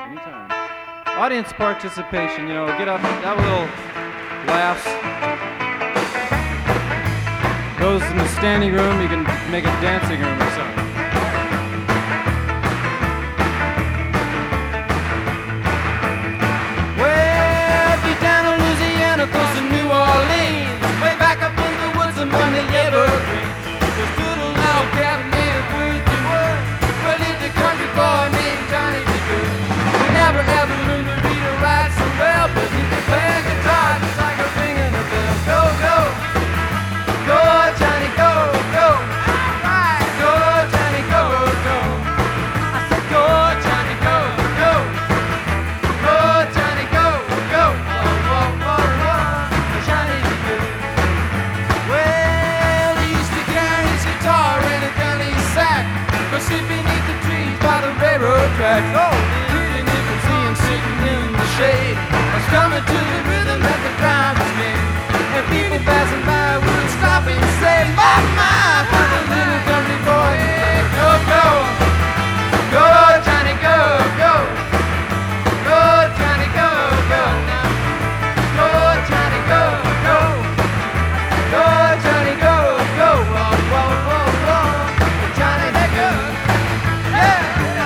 Anytime. Audience participation, get up, have a little laughs. Those in the standing room, you can make a dancing room or something. Well, be down in Louisiana, close to New Orleans, way back up in the woods among the evergreens. There stood a log cabin named Quincy Wood. Well, lived a country boy named Johnny B. Good. He never ever learned to read or write so well, but he could play a guitar just like a ringing a bell. Go, go, go, Johnny, go, go. Right. Go, Johnny, go, go. I said, go, Johnny, go, go. Go, Johnny, go, go. Whoa, whoa, whoa, whoa. Johnny B. Good. Well, he used to carry his guitar in a gunny sack, go sit beneath the trees by the railroad tracks. Oh, he didn't even see him sitting in the shade. I was coming to the rhythm that the crowd was made, and people passing by would stop and say, "My, my, what a little country boy you play." Go, go, go, Johnny, go, go. Go, Johnny, go, go. Now, go, Johnny, go, go. Go, Johnny, go, go. Whoa, whoa, whoa, whoa. Johnny, that good. Yeah.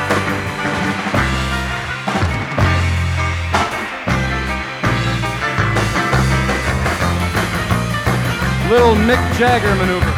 Little Mick Jagger maneuver.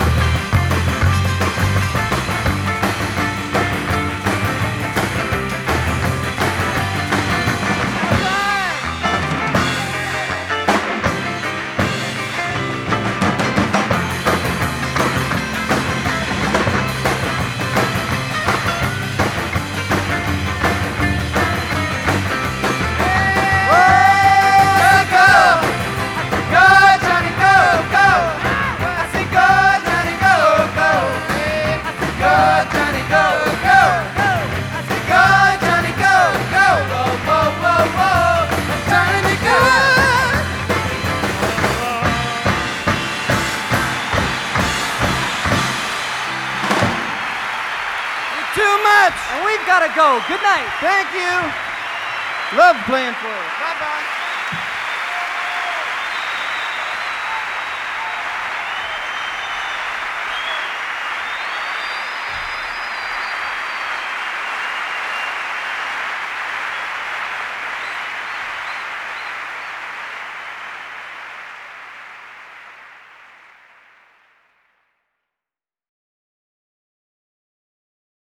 Too much! And we've got to go. Good night. Thank you. Love playing for you. Bye-bye.